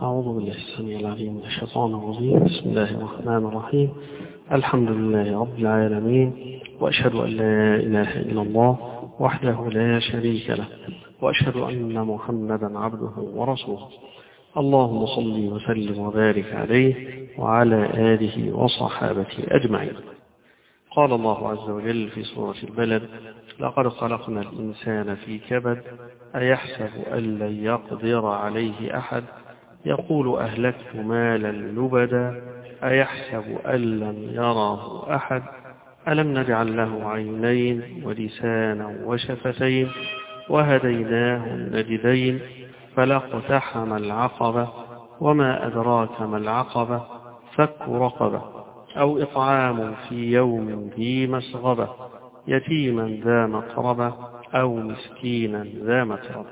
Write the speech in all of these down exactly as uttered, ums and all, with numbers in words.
أعوذ بالله السميع العليم من الشيطان الرجيم. بسم الله الرحمن الرحيم. الحمد لله رب العالمين، وأشهد أن لا إله إلا الله وحده لا شريك له، وأشهد أن محمدا عبده ورسوله. اللهم صل وسلم وبارك عليه وعلى آله وصحابته أجمعين. قال الله عز وجل في سورة البلد: لقد خلقنا الإنسان في كبد أيحسب أن لن يقدر عليه أحد يقول أهلكت مالا لبدا أيحسب أن لم يراه أحد ألم نجعل له عينين ولسانا وشفتين وهديناه النجدين فلاقتحم العقبة وما أدراك ما العقبة فك رقبة أو إطعام في يوم ذي مسغبة يتيما ذا مقربة أو مسكينا ذا متربة.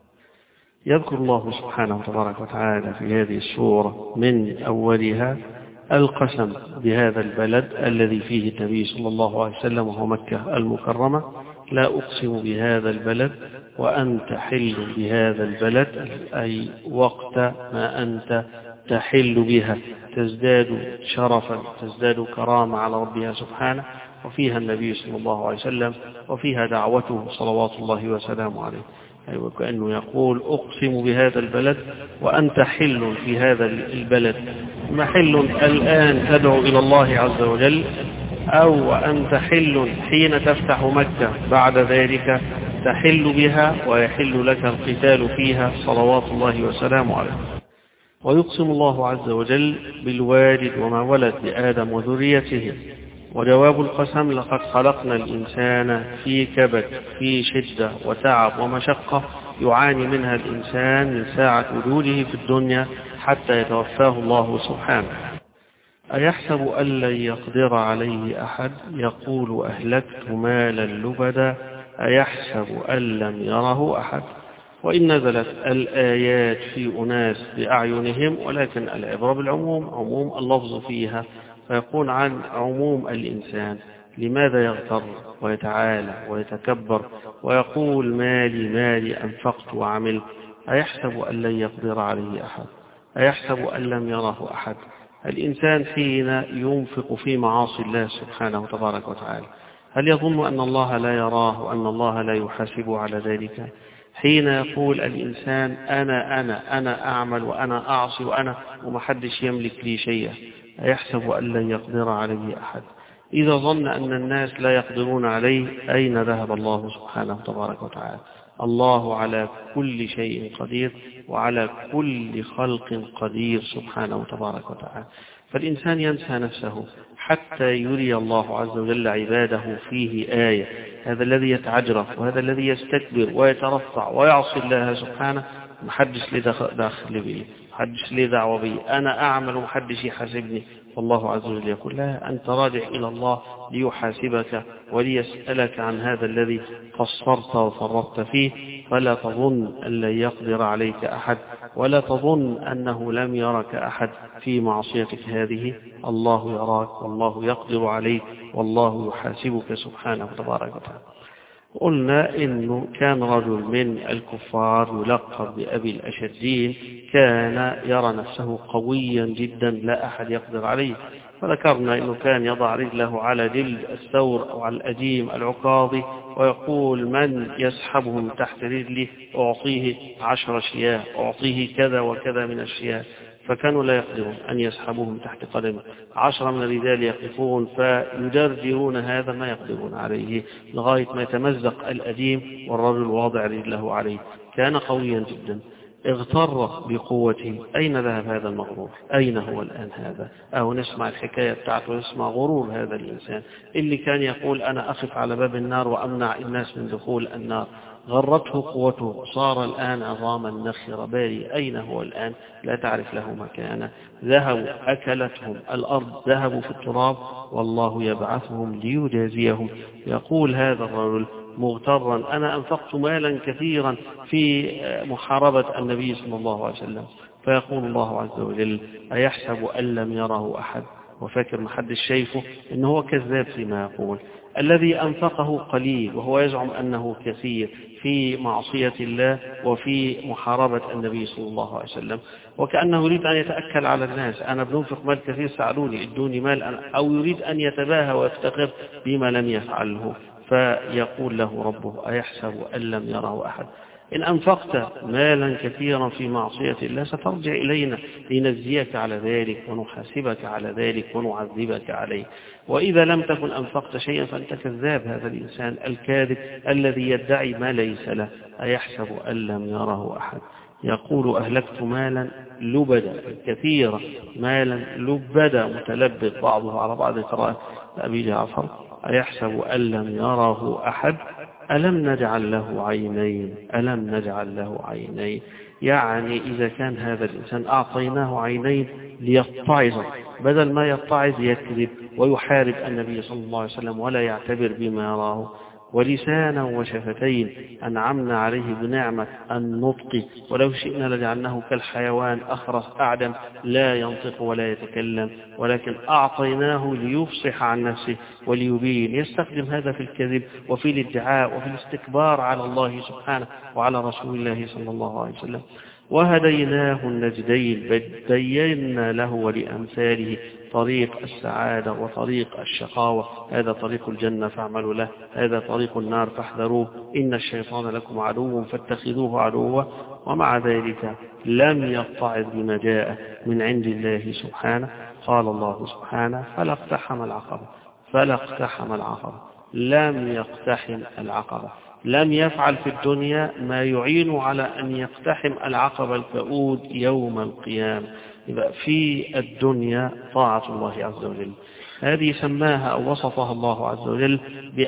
يذكر الله سبحانه تبارك وتعالى في هذه السورة من أولها القسم بهذا البلد الذي فيه النبي صلى الله عليه وسلم وهو مكة المكرمة: لا أقسم بهذا البلد وأنت حل بهذا البلد، أي وقت ما أنت تحل بها تزداد شرفا تزداد كرامة على ربها سبحانه، وفيها النبي صلى الله عليه وسلم وفيها دعوته صلوات الله وسلامه عليه. أي وكأنه يقول: أقسم بهذا البلد وأنت حل في هذا البلد، محل الآن تدعو إلى الله عز وجل، أو أنت حل حين تفتح مكة بعد ذلك تحل بها ويحل لك القتال فيها صلوات الله وسلامه عليه. ويقسم الله عز وجل بالوالد وما ولد لآدم وذريته، وجواب القسم: لقد خلقنا الإنسان في كبد، في شدة وتعب ومشقة يعاني منها الإنسان من ساعة وجوده في الدنيا حتى يتوفاه الله سبحانه. أيحسب أن لن يقدر عليه أحد يقول أهلكت مالا لبدا أيحسب أن لم يره أحد. وإن نزلت الآيات في أناس بأعينهم، ولكن العبرة بالعموم، عموم اللفظ فيها، فيقول عن عموم الإنسان: لماذا يغتر ويتعالى ويتكبر ويقول مالي مالي أنفقت وعملت؟ أيحسب أن لن يقدر عليه أحد، أيحسب أن لم يره أحد. الإنسان حين ينفق في معاصي الله سبحانه تبارك وتعالى هل يظن أن الله لا يراه وأن الله لا يحاسبه على ذلك؟ حين يقول الإنسان أنا أنا أنا أعمل وأنا أعصي وأنا ومحدش يملك لي شيئا، أيحسب أن لن يقدر عليه أحد. إذا ظن أن الناس لا يقدرون عليه أين ذهب الله سبحانه تبارك وتعالى؟ الله على كل شيء قدير وعلى كل خلق قدير سبحانه تبارك وتعالى. فالإنسان ينسى نفسه حتى يري الله عز وجل عباده فيه آية. هذا الذي يتعجرف وهذا الذي يستكبر ويترفع ويعصي الله سبحانه محدش لي داخل بي، محدش لي دعوة بي، أنا أعمل ومحدش يحاسبني. والله عز وجل يقول: لا، أنت راجع إلى الله ليحاسبك وليسألك عن هذا الذي قصرت وفرطت فيه. فلا تظن أن لن يقدر عليك أحد، ولا تظن أنه لم يرك أحد في معصيتك هذه. الله يراك والله يقدر عليك والله يحاسبك سبحانه تبارك وتعالى. قلنا إنه كان رجل من الكفار يلقب بأبي الأشدين، كان يرى نفسه قويا جدا لا أحد يقدر عليه. فذكرنا إنه كان يضع رجله على جلد الثور أو على الأديم العكاظي ويقول: من يسحبهم تحت رجلي أعطيه عشر شياه، أعطيه كذا وكذا من الشياه. فكانوا لا يقدرون أن يسحبوهم تحت قدمه. عشرة من الرجال يقفون فيجرجرون هذا ما يقدرون عليه لغاية ما يتمزق الأديم والرجل واضع رجله عليه. كان قويا جدا، اغتر بقوته. أين ذهب هذا المغرور؟ أين هو الآن هذا؟ أو نسمع الحكاية بتاعته ونسمع غرور هذا الإنسان اللي كان يقول: أنا أقف على باب النار وأمنع الناس من دخول النار. غرته قوته، صار الآن عظاما نخرة باري. أين هو الآن؟ لا تعرف له مكانه. ذهبوا أكلتهم الأرض، ذهبوا في التراب، والله يبعثهم ليجازيهم. يقول هذا الرجل مغترا: أنا أنفقت مالا كثيرا في محاربة النبي صلى الله عليه وسلم. فيقول الله عز وجل: أيحسب أن لم يره أحد؟ وفاكر محدش شايفه إن هو كذاب فيما يقول. الذي أنفقه قليل وهو يزعم أنه كثير في معصية الله وفي محاربة النبي صلى الله عليه وسلم، وكأنه يريد أن يتأكل على الناس، أنا بننفق مال كثير سألوني ادوني مال أنا، أو يريد أن يتباهى ويفتخر بما لم يفعله، فيقول له ربه أيحسب أن لم يره أحد. إن أنفقت مالا كثيرا في معصية الله سترجع إلينا لنجزيك على ذلك ونحاسبك على ذلك ونعذبك عليه. وإذا لم تكن أنفقت شيئا فأنت كذاب، هذا الإنسان الكاذب الذي يدعي ما ليس له. أيحسب أن لم يره أحد. يقول أهلكت مالا لبدا، كثيرا مالا لبدا متلبد بعضه على بعض قراءة أبي جعفر. أيحسب أن لم يره أحد ألم نجعل له عينين ألم نجعل له عينين يعني إذا كان هذا الإنسان أعطيناه عينين ليتعظ، بدل ما يتعظ يكذب ويحارب النبي صلى الله عليه وسلم ولا يعتبر بما يراه، ولسانا وشفتين أنعمنا عليه بنعمة النطق، ولو شئنا لجعلناه كالحيوان أخرس أعدم لا ينطق ولا يتكلم، ولكن أعطيناه ليفصح عن نفسه وليبين. يستخدم هذا في الكذب وفي الادعاء وفي الاستكبار على الله سبحانه وعلى رسول الله صلى الله عليه وسلم. وهديناه النجدين، بينا له ولأمثاله طريق السعادة وطريق الشقاوة، هذا طريق الجنة فاعملوا له، هذا طريق النار فاحذروه، إن الشيطان لكم عدو فاتخذوه عدوا. ومع ذلك لم يتعظ بما جاء من عند الله سبحانه. قال الله سبحانه فلا اقتحم العقبة فلا اقتحم العقبة لم يقتحم العقبة، لم يفعل في الدنيا ما يعين على أن يقتحم العقبة الكؤود يوم القيامة. يبقى في الدنيا طاعة الله عز وجل، هذه سماها أو وصفها الله عز وجل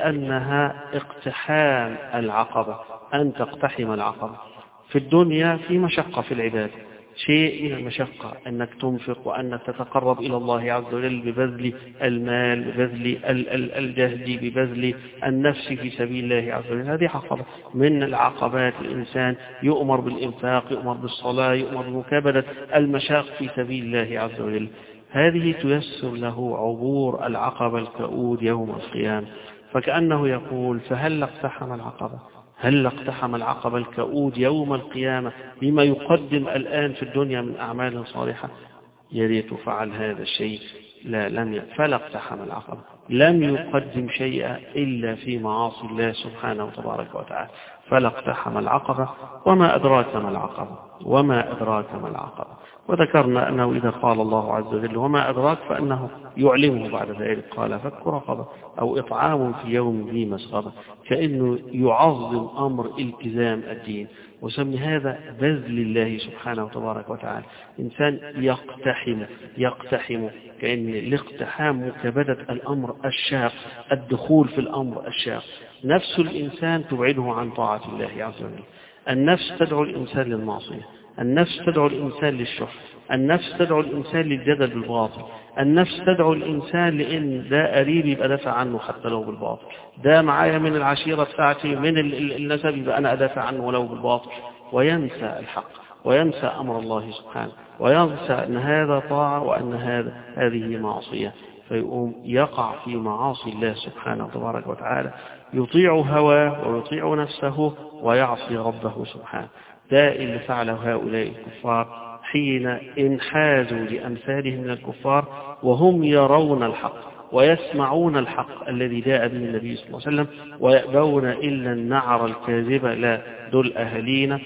بأنها اقتحام العقبة، أن تقتحم العقبة. في الدنيا في مشقة في العبادة، شيء من المشقة أنك تنفق وأنك تتقرب إلى الله عز وجل ببذل المال، ببذل الجهد، ببذل النفس في سبيل الله عز وجل. هذه عقبة من العقبات. الإنسان يؤمر بالإنفاق، يؤمر بالصلاة، يؤمر بمكابدة المشاق في سبيل الله عز وجل، هذه تيسر له عبور العقبة الكؤود يوم القيامة. فكأنه يقول فهل اقتحم العقبة هل اقتحم العقبة الكؤود يوم القيامة بما يقدم الآن في الدنيا من أعمال صالحة؟ يريد فعل هذا الشيء، لا لم فلا اقتحم العقبة، لم يقدم شيئا إلا في معاصي الله سبحانه وتبارك وتعالى. فلا اقتحم العقبة وما أدراك ما العقبة وما أدراك ما العقبة. وذكرنا أنه إذا قال الله عز وجل وما أدراك فأنه يعلمه بعد ذلك، قال فك رقبة أو إطعام في يوم ذي مسغبة، كأنه يعظم أمر التزام الدين، وسمي هذا بذل الله سبحانه وتبارك وتعالى. إنسان يقتحم يقتحم كأن الاقتحام مكابدة الأمر الشاق، الدخول في الأمر الشاق. نفس الإنسان تبعده عن طاعة الله عز وجل، النفس تدعو الإنسان للمعصية، النفس تدعو الإنسان للشح، النفس تدعو الإنسان للجدل بالباطل، النفس تدعو الإنسان لأن ده قريبي يبقى دافع عنه حتى لو بالباطل، ده معايا من العشيرة بتاعتي من النسب يبقى أنا أدافع عنه ولو بالباطل، وينسى الحق وينسى أمر الله سبحانه، وينسى أن هذا طاعة وأن هذا هذه معصية، فيقوم يقع في معاصي الله سبحانه تبارك وتعالى، يطيع هواه ويطيع نفسه ويعصي ربه سبحانه. ده اللي فعله هؤلاء الكفار حين انحازوا لأمثالهم من الكفار وهم يرون الحق ويسمعون الحق الذي جاء به النبي صلى الله عليه وسلم، ويأبون إلا النعر الكاذب، لا دول أهلينا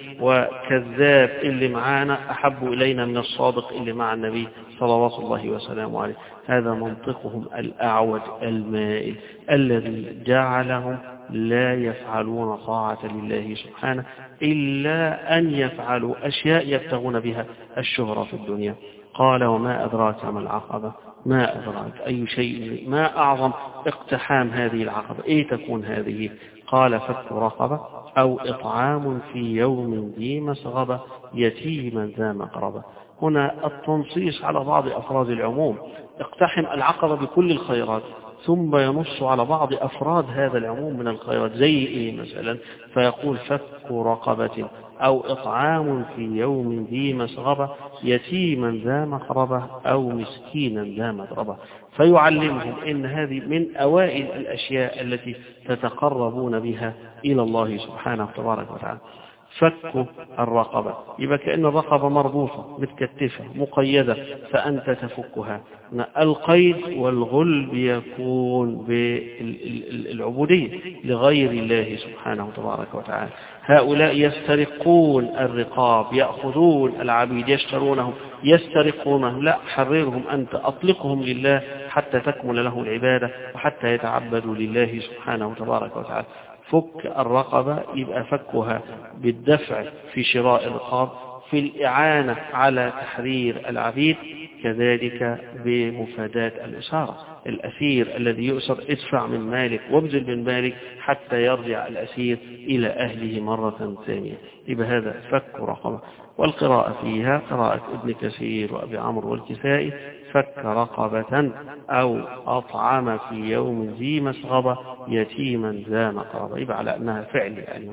وكذاب اللي معانا أحب إلينا من الصادق اللي مع النبي صلوات الله وسلامه عليه. هذا منطقهم الأعوج المائل الذي جعلهم لا يفعلون طاعة لله سبحانه إلا أن يفعلوا أشياء يبتغون بها الشهرة في الدنيا. قال وما أدراك ما العقبة، ما أدراك أي شيء، ما أعظم اقتحام هذه العقبة، إيه تكون هذه؟ قال فك رقبة أو إطعام في يوم ذي مسغبة يتيما ذا مقربة. هنا التنصيص على بعض أفراد العموم، اقتحم العقبة بكل الخيرات، ثم ينص على بعض أفراد هذا العموم من الخيرات زي إيه مثلا، فيقول فك رقبة أو إطعام في يوم ذي مسغبة يتيما ذا مقربة أو مسكينا ذا متربة، فيعلمهم إن هذه من أوائل الأشياء التي تتقربون بها إلى الله سبحانه تبارك وتعالى. فك الرقبة يبقى كأن الرقبة مربوطة متكتفة مقيدة فأنت تفكها. القيد والغل بيكون بالعبودية لغير الله سبحانه تبارك وتعالى. هؤلاء يسترقون الرقاب، يأخذون العبيد يشترونهم يسترقونهم، لا، حررهم أنت، أطلقهم لله حتى تكمل له العبادة وحتى يتعبدوا لله سبحانه تبارك وتعالى. فك الرقبة يبقى فكها بالدفع في شراء الرقاب، في الإعانة على تحرير العبيد، كذلك بمفاداة الأسارة. الأسير الذي يؤسر ادفع من مالك وابذل من مالك حتى يرجع الأسير إلى أهله مرة ثانية. يبقى هذا فك رقبة. والقراءة فيها قراءة ابن كثير وأبي عمرو والكسائي فك رقبة أو أطعم في يوم ذي مسغبة يتيما ذا مقربة، يبقى على أنها فعل يعني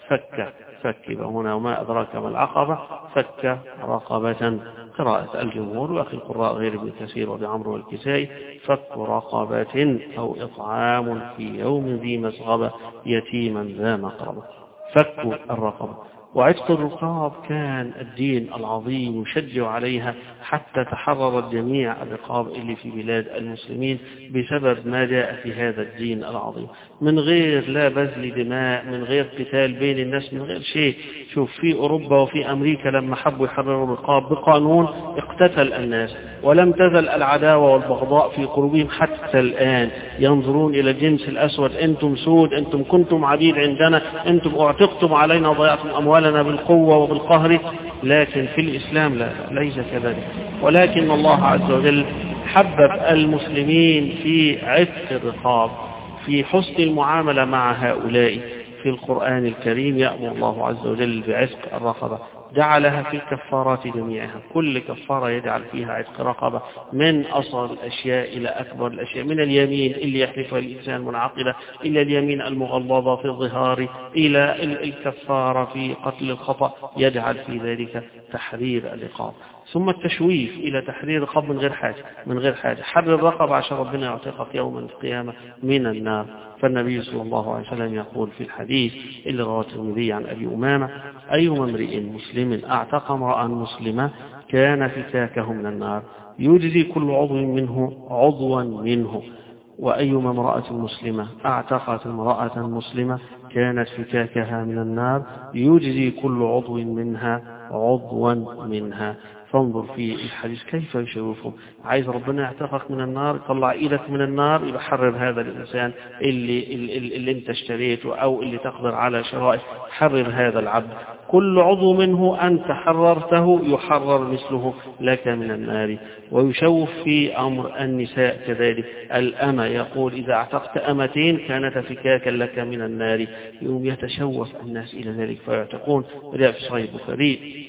فك فك هنا وما أدراك ما العقبة فك رقبة. قراءة الجمهور وأخي القراء غير ابن كثير وأبي عمرو والكسائي فك رقبة أو إطعام في يوم ذي مسغبة يتيما ذا مقربة. فك الرقبة. وعتق الرقاب كان الدين العظيم يشجع عليها حتى تحررت جميع الرقاب اللي في بلاد المسلمين بسبب ما جاء في هذا الدين العظيم، من غير لا بذل دماء، من غير قتال بين الناس، من غير شيء. شوف في أوروبا وفي أمريكا لما حبوا يحرروا الرقاب بقانون اقتتل الناس، ولم تزل العداوة والبغضاء في قلوبهم حتى الآن، ينظرون إلى الجنس الأسود، أنتم سود، أنتم كنتم عبيد عندنا، أنتم اعتقتم علينا ضيعتم أموالنا بالقوة وبالقهر. لكن في الإسلام لا، ليس كذلك، ولكن الله عز وجل حبب المسلمين في عتق الرقاب، في حسن المعاملة مع هؤلاء. في القرآن الكريم يأمر الله عز وجل بعتق الرقبة، جعلها في الكفارات جميعها، كل كفارة يجعل فيها عتق رقبة، من أصل الأشياء إلى أكبر الأشياء، من اليمين اللي يحلفها الإنسان منعقدة إلى اليمين المغلظة في الظهار إلى الكفارة في قتل الخطأ، يجعل في ذلك تحرير الرقاب. ثم التشويف إلى تحرير الرقاب من غير حاجة، من غير حاجة حرر الرقبة عشان ربنا يعتقك يوم القيامة من النار. فالنبي صلى الله عليه وسلم يقول في الحديث اللي رواه الترمذي عن أبي أمامة: أيما امرئ مسلم أعتق امرأ مسلمة كان فكاكه من النار يجزي كل عضو منه عضوا منه، وأيما امرأة مسلمة أعتقت امرأة مسلمة كانت فكاكها من النار يجزي كل عضو منها عضوا منها. فانظر في الحديث كيف يشوفهم، عايز ربنا يعتقك من النار، طلع ايدك من النار، يبقى حرر هذا الإنسان اللي, اللي, اللي انت اشتريته أو اللي تقدر على شرائه، حرر هذا العبد، كل عضو منه أنت حررته يحرر مثله لك من النار. ويشوف في أمر النساء كذلك، الأمة يقول إذا اعتقت أمتين كانت فكاكا لك من النار، يوم يتشوف الناس إلى ذلك فيعتقون. وذلك في صحيح البخاري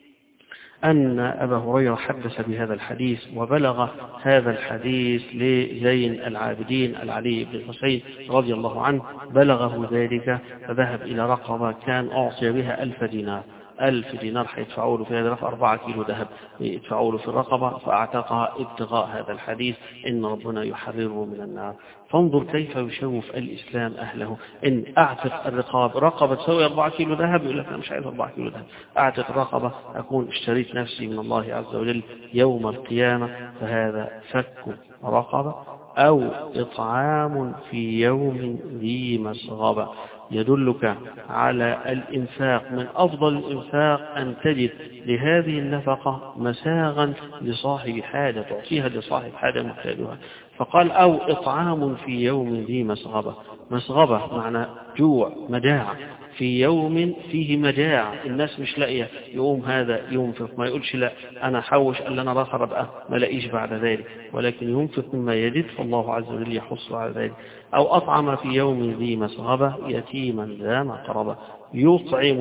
أن أبا هريرة حدث بهذا الحديث، وبلغ هذا الحديث لزين العابدين العلي بن الحسين رضي الله عنه، بلغه ذلك فذهب إلى رقبة كان أعطي بها ألف دينار، ألف دينار حيدفعوا له في هذا الرقبة أربعة كيلو ذهب يدفعوا له في الرقبة، فأعتقها ابتغاء هذا الحديث إن ربنا يحرره من النار. فانظر كيف يشوف الإسلام أهله، إن أعتق الرقاب، رقبة تسوي أربعة كيلو ذهب، يقول لك أنا مش عايز أربعة كيلو ذهب، أعتق الرقبة أكون اشتريت نفسي من الله عز وجل يوم القيامة. فهذا فك رقبة أو إطعام في يوم ذي مسغبة، يدلك على الإنفاق. من أفضل الإنفاق أن تجد لهذه النفقة مساغا لصاحب حاجة، تعطيها لصاحب حاجة محتاجها. فقال أو إطعام في يوم ذي مسغبة، مسغبة معنى جوع مجاعة، في يوم فيه مجاعة الناس مش لاقيه، يقوم هذا ينفق، ما يقولش لا أنا حوش ألا أنا بخر بقى ما لاقيش بعد ذلك، ولكن ينفق مما يجد، فالله عز وجل يحص على ذلك. أو أطعم في يوم ذي مسغبة يتيما ذا مقربة، يطعم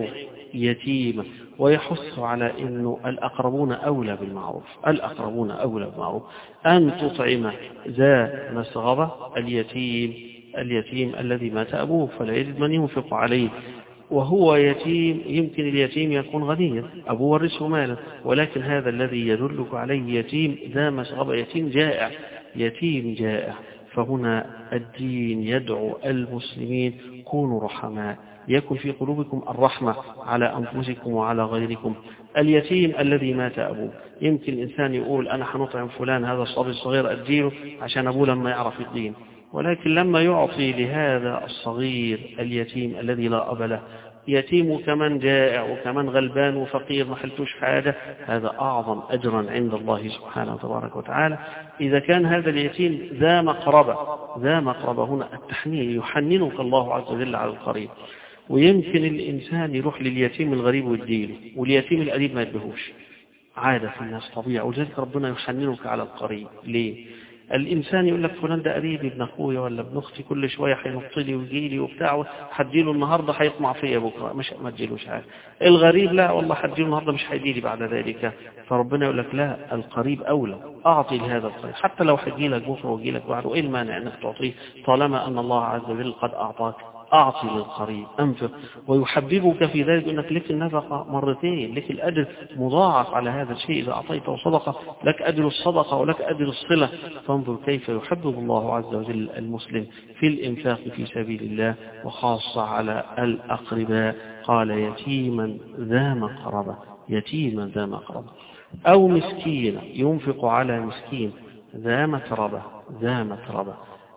يتيما، ويحث على أنه الأقربون أولى بالمعروف، الأقربون أولى بالمعروف، أن تطعم ذا مسغبة اليتيم اليتيم الذي مات أبوه فلا يجد من ينفق عليه، وهو يتيم، يمكن اليتيم يكون غنيا أبوه ورثه مالا، ولكن هذا الذي يدلك عليه يتيم ذا مسغبة، يتيم جائع، يتيم جائع. فهنا الدين يدعو المسلمين كونوا رحماء، يكن في قلوبكم الرحمة على أنفسكم وعلى غيركم. اليتيم الذي مات أبوه، يمكن الإنسان يقول أنا حنطعم فلان هذا الصبي الصغير أديله عشان أبوه لما يعرف الدين، ولكن لما يعطي لهذا الصغير اليتيم الذي لا أب له، يتيم كمان جائع وكمان غلبان وفقير ما حلتوش حاجة، هذا أعظم أجرا عند الله سبحانه وتبارك وتعالى. إذا كان هذا اليتيم ذا مقربة، ذا مقربة هنا التحنين، يحننك الله عز وجل على القريب. ويمكن الإنسان يروح لليتيم الغريب ويديله، واليتيم القريب ما يديهوش، عادة في الناس طبيعة، وذلك ربنا يحننك على القريب. ليه؟ الإنسان يقول لك فلان ده قريبي ابن أخويا ولا ابن أختي، كل شوية هينط لي ويجي لي وبتاع، هديله النهاردة هيطمع فيا بكرة، مش ما تجيلوش حاجة. الغريب لا والله هديله النهاردة مش هيجي لي بعد ذلك. فربنا يقول لك لا، القريب أولى، أعطي لهذا القريب حتى لو هيجي لك بكرة ويجي لك بعده، إيه المانع أنك تعطيه طالما أن الله عز وجل قد أعطاك؟ أعطي للقريب، أنفق، ويحببك في ذلك أنك لك النفقة مرتين، لك الأجر مضاعف على هذا الشيء. إذا أعطيته صدقة لك أجر الصدقة ولك أجر الصلة. فانظر كيف يحبب الله عز وجل المسلم في الإنفاق في سبيل الله، وخاصة على الأقرباء. قال يتيما ذا مقربة، يتيما ذا مقربة، أو مسكينا ينفق على مسكين ذا متربة، ذا متربة.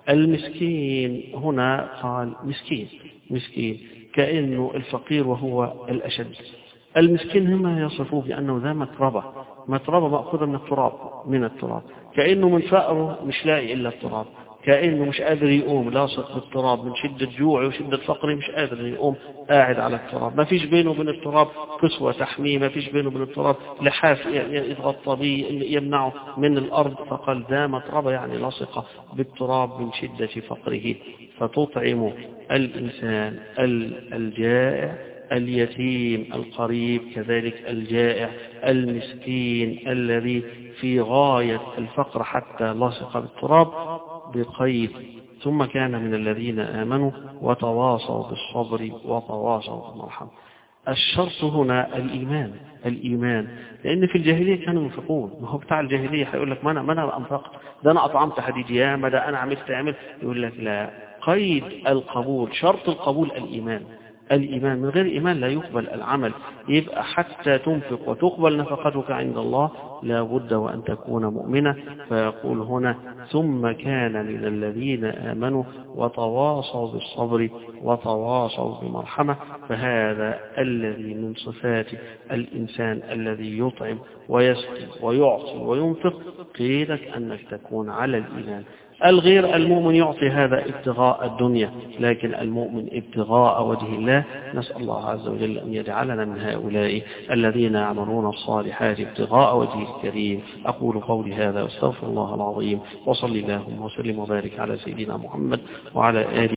المسكين هنا قال مسكين، مسكين كأنه الفقير وهو الأشد. المسكين هم يصفوه بأنه ذا متربة، متربة مأخوذة من التراب، من التراب، كأنه من فقره مش لاقي إلا التراب، كأنه مش قادر يقوم، لاصق بالتراب من شدة جوعه وشدة فقره، مش قادر يقوم، قاعد على التراب، ما فيش بينه وبين التراب كسوة تحميه، ما فيش بينه وبين التراب لحاف يتغطى به يمنعه من الأرض. فقال ذا متربة يعني لاصقة بالتراب من شدة فقره. فتطعم الإنسان الجائع، اليتيم القريب، كذلك الجائع المسكين الذي في غاية الفقر حتى لاصق بالتراب بقيد. ثم كان من الذين آمنوا وتواصوا بالصبر وتواصوا بالمرحمة. الشرط هنا الإيمان، الإيمان، لأن في الجاهلية كانوا ينفقون. ما هو بتاع الجاهلية هيقول لك ما أنا ما أنا أنفقت، ده أنا أطعمت حديد ياما، ده أنا عملت عمل. يقول لك لا، قيد القبول، شرط القبول الإيمان، الإيمان، من غير إيمان لا يقبل العمل. يبقى حتى تنفق وتقبل نفقتك عند الله لا بد وأن تكون مؤمنة. فيقول هنا ثم كان من الذين آمنوا وتواصوا بالصبر وتواصوا بالمرحمة. فهذا الذي من صفات الإنسان الذي يطعم ويسقي ويعطي وينفق، قيدك أنك تكون على الإيمان. الغير المؤمن يعطي هذا ابتغاء الدنيا، لكن المؤمن ابتغاء وجه الله. نسأل الله عز وجل أن يجعلنا من هؤلاء الذين يعملون الصالحات ابتغاء وجهه الكريم. أقول قولي هذا واستغفر الله العظيم، وصلي اللهم وسلم وبارك على سيدنا محمد وعلى آله